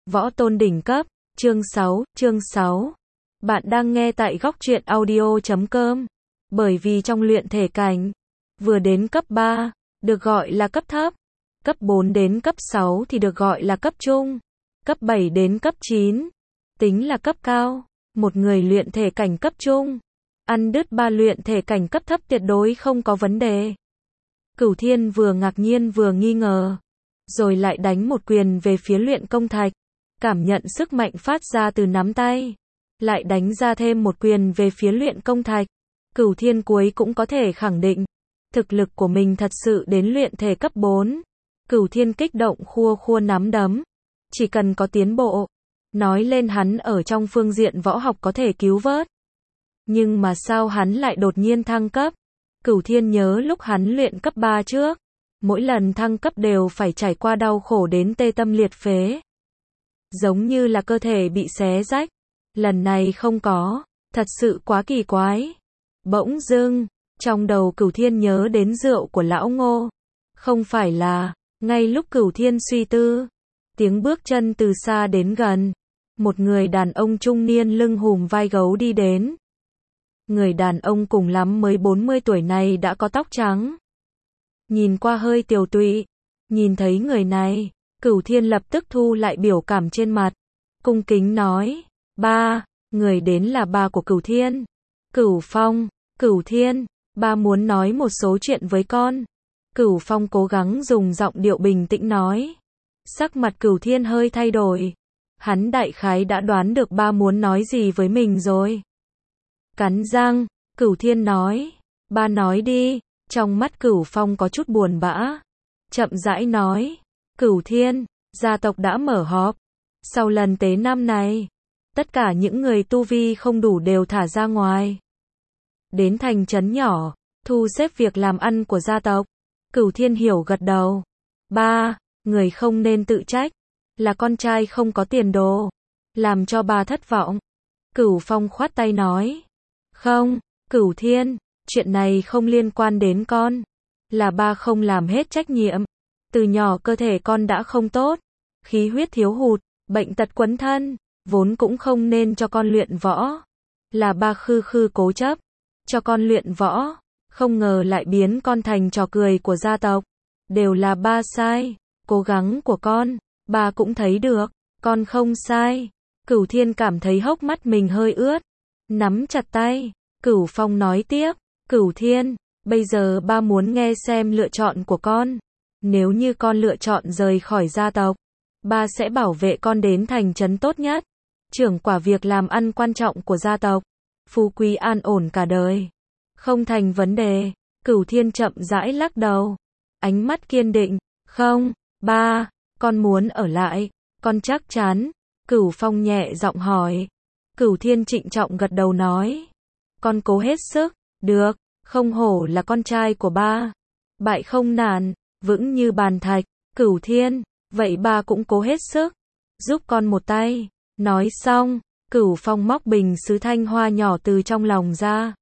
Võ tôn đỉnh cấp, chương 6. Bạn đang nghe tại góc truyện audio.com. Bởi vì trong luyện thể cảnh, vừa đến cấp 3, được gọi là cấp thấp, cấp 4 đến cấp 6 thì được gọi là cấp trung, cấp 7 đến cấp 9, tính là cấp cao. Một người luyện thể cảnh cấp trung, ăn đứt 3 luyện thể cảnh cấp thấp tuyệt đối không có vấn đề. Cửu Thiên vừa ngạc nhiên vừa nghi ngờ, rồi lại đánh một quyền về phía luyện công thạch, cảm nhận sức mạnh phát ra từ nắm tay, lại đánh ra thêm một quyền về phía luyện công thạch. Cửu Thiên cuối cũng có thể khẳng định, thực lực của mình thật sự đến luyện thể cấp 4. Cửu Thiên kích động khua khua nắm đấm, chỉ cần có tiến bộ, nói lên hắn ở trong phương diện võ học có thể cứu vớt. Nhưng mà sao hắn lại đột nhiên thăng cấp? Cửu Thiên nhớ lúc hắn luyện cấp 3 trước, mỗi lần thăng cấp đều phải trải qua đau khổ đến tê tâm liệt phế, giống như là cơ thể bị xé rách. Lần này không có, thật sự quá kỳ quái. Bỗng dưng, trong đầu Cửu Thiên nhớ đến rượu của lão Ngô. Không phải là, ngay lúc Cửu Thiên suy tư, tiếng bước chân từ xa đến gần, một người đàn ông trung niên lưng hùm vai gấu đi đến. Người đàn ông cùng lắm mới 40 tuổi này đã có tóc trắng, nhìn qua hơi tiều tụy. Nhìn thấy người này, Cửu Thiên lập tức thu lại biểu cảm trên mặt, cung kính nói: "Ba." Người đến là ba của Cửu Thiên, Cửu Phong. "Cửu Thiên, ba muốn nói một số chuyện với con." Cửu Phong cố gắng dùng giọng điệu bình tĩnh nói. Sắc mặt Cửu Thiên hơi thay đổi, hắn đại khái đã đoán được ba muốn nói gì với mình rồi. Cắn răng, Cửu Thiên nói: "Ba nói đi." Trong mắt Cửu Phong có chút buồn bã, chậm rãi nói: "Cửu Thiên, gia tộc đã mở họp. Sau lần tế năm này, tất cả những người tu vi không đủ đều thả ra ngoài, đến thành trấn nhỏ, thu xếp việc làm ăn của gia tộc." Cửu Thiên hiểu gật đầu. "Ba, người không nên tự trách, là con trai không có tiền đồ, làm cho ba thất vọng." Cửu Phong khoát tay nói: "Không, Cửu Thiên, chuyện này không liên quan đến con, là ba không làm hết trách nhiệm. Từ nhỏ cơ thể con đã không tốt, khí huyết thiếu hụt, bệnh tật quấn thân, vốn cũng không nên cho con luyện võ. Là ba khư khư cố chấp, cho con luyện võ, không ngờ lại biến con thành trò cười của gia tộc. Đều là ba sai, cố gắng của con, ba cũng thấy được, con không sai." Cửu Thiên cảm thấy hốc mắt mình hơi ướt, nắm chặt tay. Cửu Phong nói tiếp: "Cửu Thiên, bây giờ ba muốn nghe xem lựa chọn của con. Nếu như con lựa chọn rời khỏi gia tộc, ba sẽ bảo vệ con đến thành trấn tốt nhất, trưởng quả việc làm ăn quan trọng của gia tộc, phú quý an ổn cả đời. Không thành vấn đề." Cửu Thiên chậm rãi lắc đầu, ánh mắt kiên định: "Không, ba, con muốn ở lại." "Con chắc chắn?" Cửu Phong nhẹ giọng hỏi. Cửu Thiên trịnh trọng gật đầu nói: "Con cố hết sức." "Được." Không hổ là con trai của ba, bại không nản, vững như bàn thạch. "Cửu Thiên, vậy ba cũng cố hết sức, giúp con một tay." Nói xong, Cửu Phong móc bình sứ thanh hoa nhỏ từ trong lòng ra,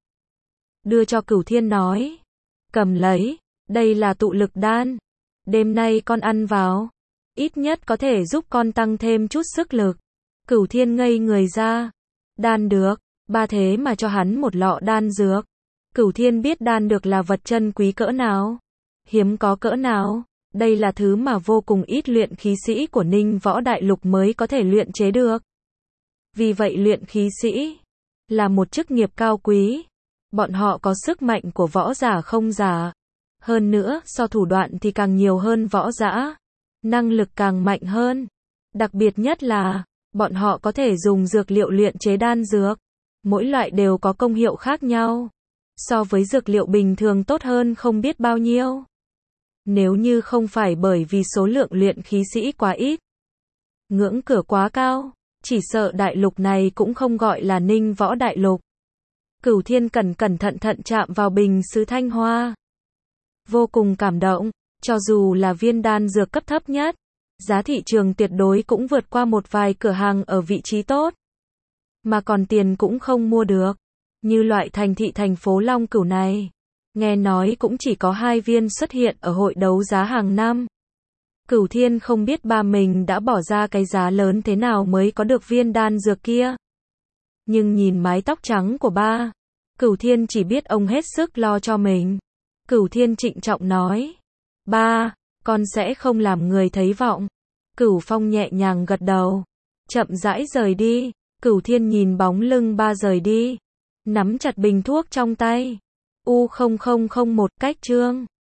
đưa cho Cửu Thiên nói: "Cầm lấy, đây là tụ lực đan. Đêm nay con ăn vào, ít nhất có thể giúp con tăng thêm chút sức lực." Cửu Thiên ngây người ra. Đan được, ba thế mà cho hắn một lọ đan dược. Cửu Thiên biết đan được là vật chân quý cỡ nào, hiếm có cỡ nào. Đây là thứ mà vô cùng ít luyện khí sĩ của Ninh Võ Đại Lục mới có thể luyện chế được. Vì vậy luyện khí sĩ là một chức nghiệp cao quý. Bọn họ có sức mạnh của võ giả không giả. Hơn nữa, so thủ đoạn thì càng nhiều hơn võ giả, năng lực càng mạnh hơn. Đặc biệt nhất là, bọn họ có thể dùng dược liệu luyện chế đan dược. Mỗi loại đều có công hiệu khác nhau, so với dược liệu bình thường tốt hơn không biết bao nhiêu. Nếu như không phải bởi vì số lượng luyện khí sĩ quá ít, ngưỡng cửa quá cao, chỉ sợ đại lục này cũng không gọi là Ninh Võ Đại Lục. Cửu Thiên cẩn thận chạm vào bình sứ thanh hoa, vô cùng cảm động. Cho dù là viên đan dược cấp thấp nhất, giá thị trường tuyệt đối cũng vượt qua một vài cửa hàng ở vị trí tốt, mà còn tiền cũng không mua được. Như loại thành thị thành phố Long Cửu này, nghe nói cũng chỉ có 2 viên xuất hiện ở hội đấu giá hàng năm. Cửu Thiên không biết ba mình đã bỏ ra cái giá lớn thế nào mới có được viên đan dược kia. Nhưng nhìn mái tóc trắng của ba, Cửu Thiên chỉ biết ông hết sức lo cho mình. Cửu Thiên trịnh trọng nói, ba, con sẽ không làm người thấy vọng. Cửu Phong nhẹ nhàng gật đầu, chậm rãi rời đi. Cửu Thiên nhìn bóng lưng ba rời đi, nắm chặt bình thuốc trong tay. U0001 cách chương